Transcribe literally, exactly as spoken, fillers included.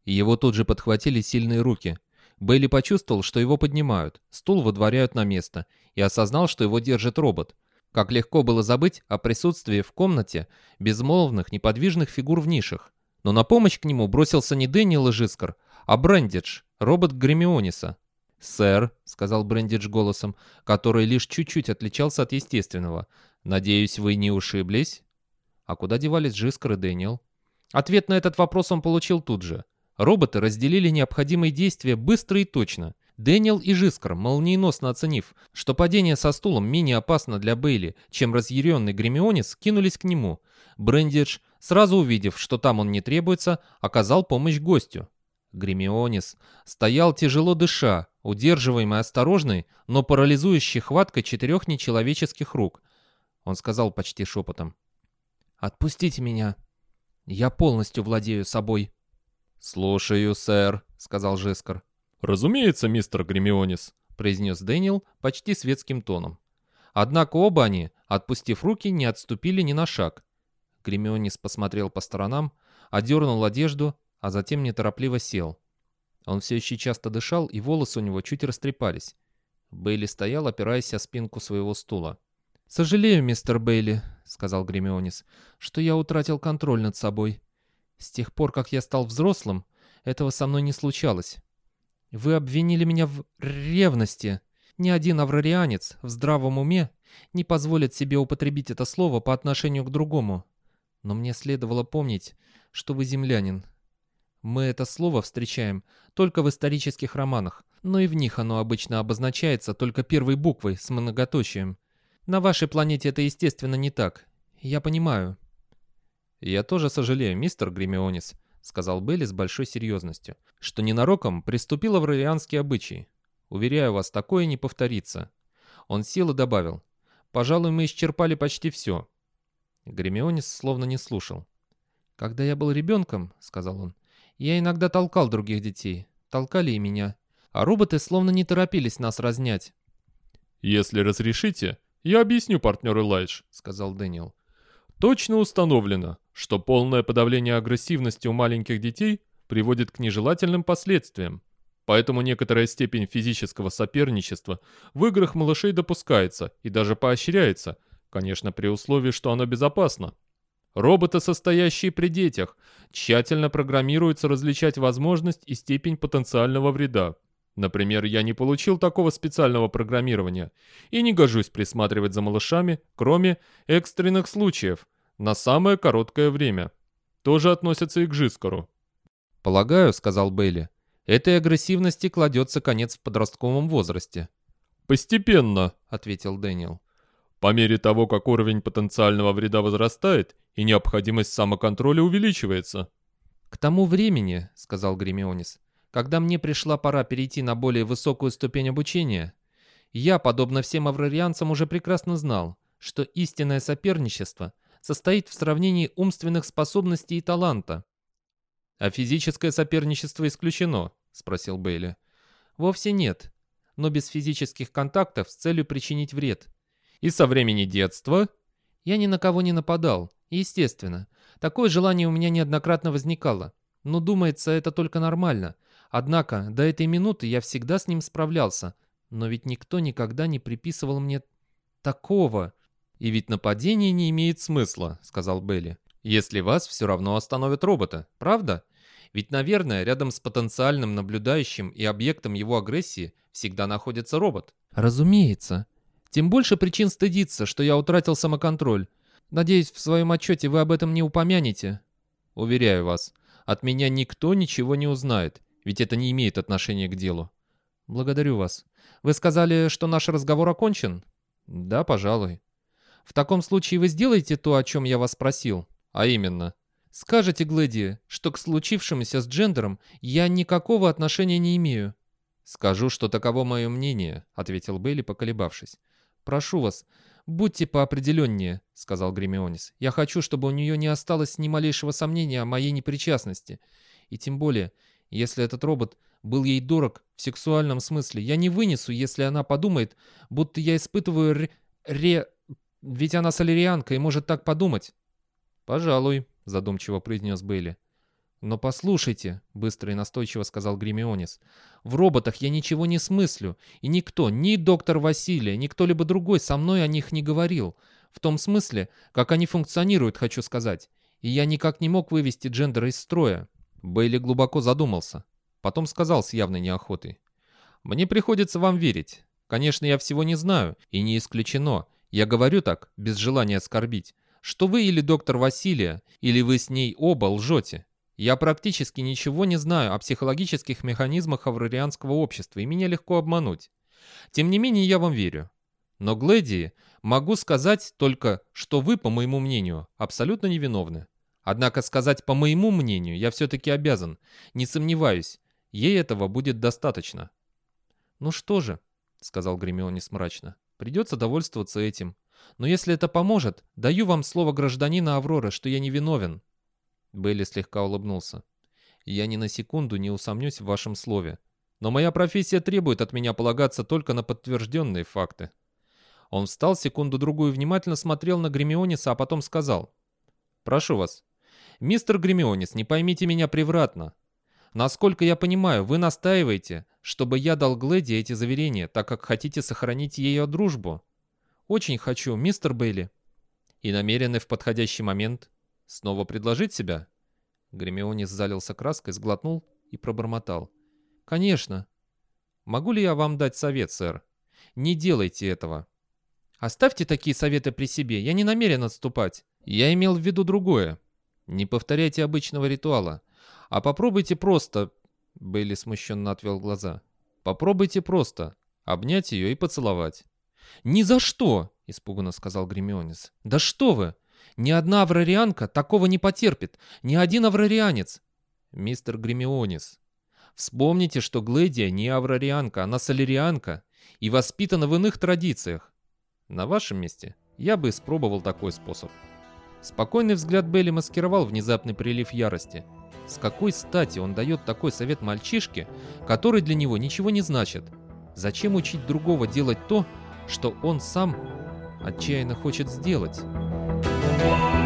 И его тут же подхватили сильные руки. Бейли почувствовал, что его поднимают, стул выдворяют на место, и осознал, что его держит робот. Как легко было забыть о присутствии в комнате безмолвных, неподвижных фигур в нишах. Но на помощь к нему бросился не Дэниел Жизкар, а Брендидж, робот Гремиониса. «Сэр», — сказал Брендидж голосом, который лишь чуть-чуть отличался от естественного, — «надеюсь, вы не ушиблись?» А куда девались Жизкар и Дэниел? Ответ на этот вопрос он получил тут же. Роботы разделили необходимые действия быстро и точно. Дэниел и Жизкар, молниеносно оценив, что падение со стулом менее опасно для Бейли, чем разъяренный Гремионис, кинулись к нему. Брендидж, сразу увидев, что там он не требуется, оказал помощь гостю. Гремионис стоял тяжело дыша, удерживаемый осторожной, но парализующей хваткой четырех нечеловеческих рук. Он сказал почти шепотом: «Отпустите меня. Я полностью владею собой». «Слушаю, сэр», — сказал Жизкар. «Разумеется, мистер Гремионис», — произнес Дэниел почти светским тоном. Однако оба они, отпустив руки, не отступили ни на шаг. Гремионис посмотрел по сторонам, одернул одежду, а затем неторопливо сел. Он все еще часто дышал, и волосы у него чуть растрепались. Бейли стоял, опираясь о спинку своего стула. «Сожалею, мистер Бейли», — сказал Гремионис, — «что я утратил контроль над собой. С тех пор, как я стал взрослым, этого со мной не случалось. Вы обвинили меня в ревности. Ни один аврарианец в здравом уме не позволит себе употребить это слово по отношению к другому. Но мне следовало помнить, что вы землянин. Мы это слово встречаем только в исторических романах, но и в них оно обычно обозначается только первой буквой с многоточием. На вашей планете это, естественно, не так. Я понимаю». «Я тоже сожалею, мистер Гремионис», — сказал Бейли с большой серьезностью, «что ненароком приступил аврарианский обычай. Уверяю вас, такое не повторится». Он сел и добавил: «Пожалуй, мы исчерпали почти все». Гремионис словно не слушал. «Когда я был ребенком, — сказал он, — я иногда толкал других детей, толкали и меня, а роботы словно не торопились нас разнять». «Если разрешите, я объясню, партнер Элайдж», — сказал Дэниел. «Точно установлено, что полное подавление агрессивности у маленьких детей приводит к нежелательным последствиям. Поэтому некоторая степень физического соперничества в играх малышей допускается и даже поощряется, конечно, при условии, что оно безопасно. Роботы, состоящие при детях, тщательно программируются различать возможность и степень потенциального вреда. Например, я не получил такого специального программирования и не гожусь присматривать за малышами, кроме экстренных случаев, на самое короткое время. Тоже относится и к Жизкару». «Полагаю, — сказал Бейли, — этой агрессивности кладется конец в подростковом возрасте». «Постепенно, — ответил Дэниел. — по мере того, как уровень потенциального вреда возрастает и необходимость самоконтроля увеличивается». «К тому времени, — сказал Гремионис, — когда мне пришла пора перейти на более высокую ступень обучения, я, подобно всем аврарианцам, уже прекрасно знал, что истинное соперничество состоит в сравнении умственных способностей и таланта». «А физическое соперничество исключено?» — спросил Бейли. «Вовсе нет, но без физических контактов с целью причинить вред». «И со времени детства?» «Я ни на кого не нападал, естественно. Такое желание у меня неоднократно возникало. Но, думается, это только нормально. Однако, до этой минуты я всегда с ним справлялся. Но ведь никто никогда не приписывал мне такого». «И ведь нападение не имеет смысла», — сказал Бейли, «если вас все равно остановят роботы, правда? Ведь, наверное, рядом с потенциальным наблюдающим и объектом его агрессии всегда находится робот». «Разумеется. Тем больше причин стыдиться, что я утратил самоконтроль. Надеюсь, в своем отчете вы об этом не упомянете». «Уверяю вас, от меня никто ничего не узнает, ведь это не имеет отношения к делу». «Благодарю вас. Вы сказали, что наш разговор окончен?» «Да, пожалуй». «В таком случае вы сделаете то, о чем я вас спросил, а именно, скажете Глэди, что к случившемуся с Джендером я никакого отношения не имею». «Скажу, что таково мое мнение», — ответил Бейли, поколебавшись. «Прошу вас, будьте поопределеннее», — сказал Гремионис. «Я хочу, чтобы у нее не осталось ни малейшего сомнения о моей непричастности. И тем более, если этот робот был ей дорог в сексуальном смысле, я не вынесу, если она подумает, будто я испытываю ре... ре... Ведь она солярианка и может так подумать». «Пожалуй», — задумчиво произнес Бейли. «Но послушайте», — быстро и настойчиво сказал Гермионес, «в роботах я ничего не смыслю, и никто, ни доктор Василия, ни кто-либо другой со мной о них не говорил. В том смысле, как они функционируют, хочу сказать. И я никак не мог вывести Джендера из строя». Бейли глубоко задумался. Потом сказал с явной неохотой: «Мне приходится вам верить. Конечно, я всего не знаю, и не исключено. Я говорю так, без желания оскорбить, что вы или доктор Василия, или вы с ней оба лжете. Я практически ничего не знаю о психологических механизмах аврарианского общества, и меня легко обмануть. Тем не менее, я вам верю. Но, Глэдии, могу сказать только, что вы, по моему мнению, абсолютно невиновны. Однако сказать «по моему мнению» я все-таки обязан. Не сомневаюсь, ей этого будет достаточно». «Ну что же», — сказал Гермионес мрачно, — «придется довольствоваться этим. Но если это поможет, даю вам слово гражданина Авроры, что я невиновен». Бейли слегка улыбнулся. «Я ни на секунду не усомнюсь в вашем слове. Но моя профессия требует от меня полагаться только на подтвержденные факты». Он встал, секунду-другую внимательно смотрел на Гермионеса, а потом сказал: «Прошу вас, мистер Гермионес, не поймите меня превратно. Насколько я понимаю, вы настаиваете, чтобы я дал Глэди эти заверения, так как хотите сохранить ее дружбу». «Очень хочу, мистер Бейли». «И намерены в подходящий момент снова предложить себя?» Гермионес залился краской, сглотнул и пробормотал: «Конечно. Могу ли я вам дать совет, сэр? Не делайте этого». «Оставьте такие советы при себе, я не намерен отступать. Я имел в виду другое. Не повторяйте обычного ритуала, а попробуйте просто...» Бейли смущенно отвел глаза. «Попробуйте просто обнять ее и поцеловать». «Ни за что!» — испуганно сказал Гермионес. «Да что вы! Ни одна аврарианка такого не потерпит, ни один аврарианец!» «Мистер Гермионес, вспомните, что Глэдия не аврарианка, она солерианка и воспитана в иных традициях. На вашем месте я бы испробовал такой способ». Спокойный взгляд Бейли маскировал внезапный прилив ярости. С какой стати он дает такой совет мальчишке, который для него ничего не значит? Зачем учить другого делать то, что он сам отчаянно хочет сделать?